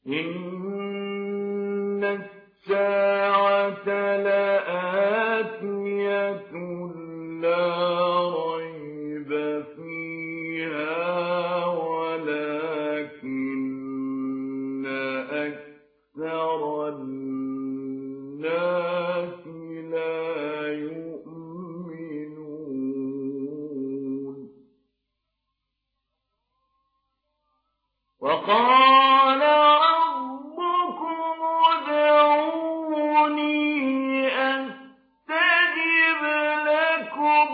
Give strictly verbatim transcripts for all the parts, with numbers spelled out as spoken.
إن الساعة لآتية لا ريب فيها ولكن أكثر الناس لا يؤمنون. وقال ربكم ادعوني أستجب لكم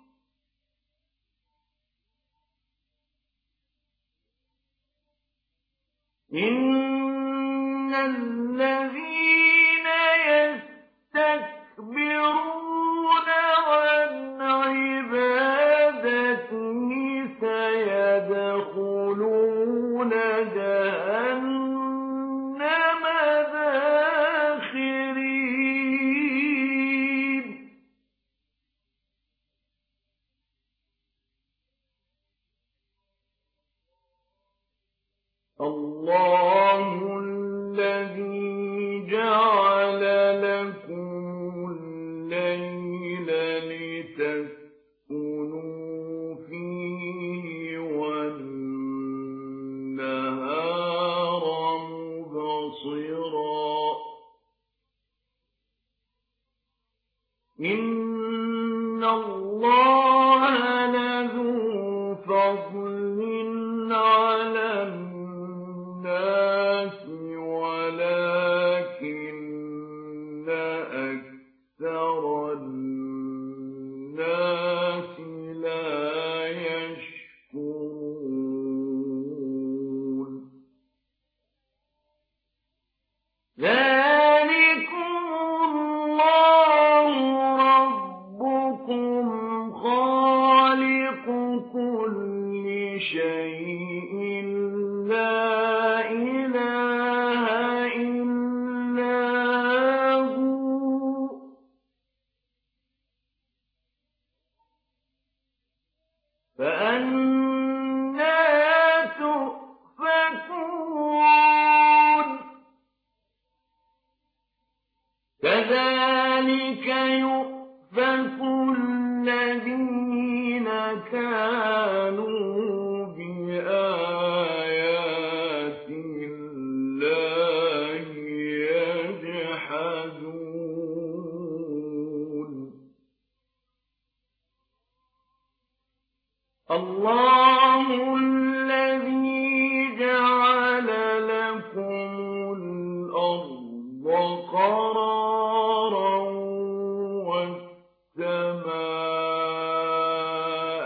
إن الذين يستكبرون عن عبادتي سيدخلون جهنم داخرين. الله الذي جعل لكم الليل لتسكنوا فيه والنهار مبصرا إن الله لذو فضل على الناس ولكن أكثر الناس لا يشكرون. ذلكم الله ربكم خالق كل شيء لا إله إلا هو فأنى تؤفكون. كذلك يؤفك الذين كانوا بآيات الله يجحدون. الله الذي جعل لكم الأرض قرارا والسماء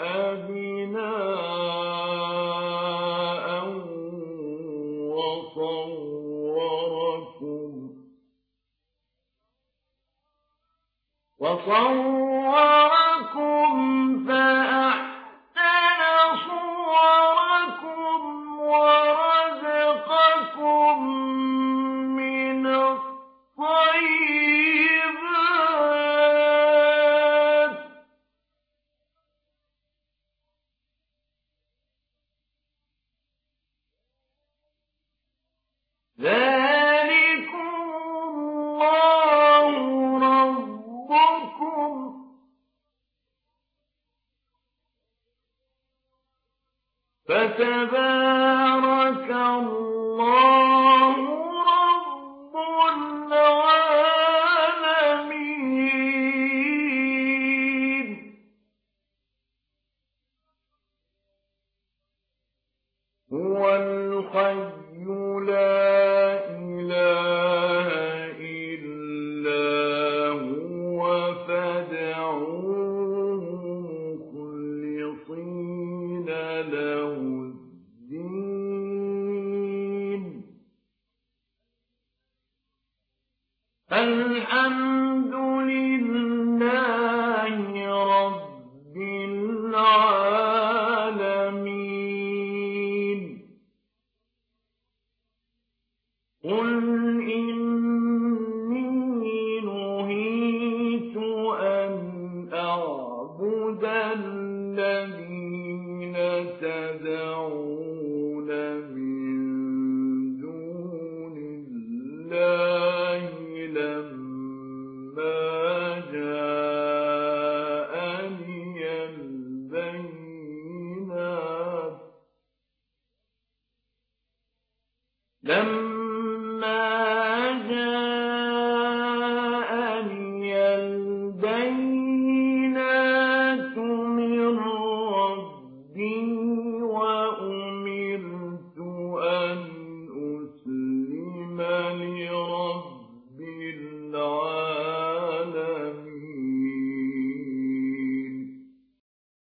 بناء وصوركم وصوركم فأحسن صوركم ورزقكم من الطيبات ذلكم الله ربكم فتبارك الله رب العالمين. هو الحي لا إله إلا هو فادعوه مخلصين له الدين. الحمد لله رب العالمين. قل إني نهيت أن أعبد الذين تدعون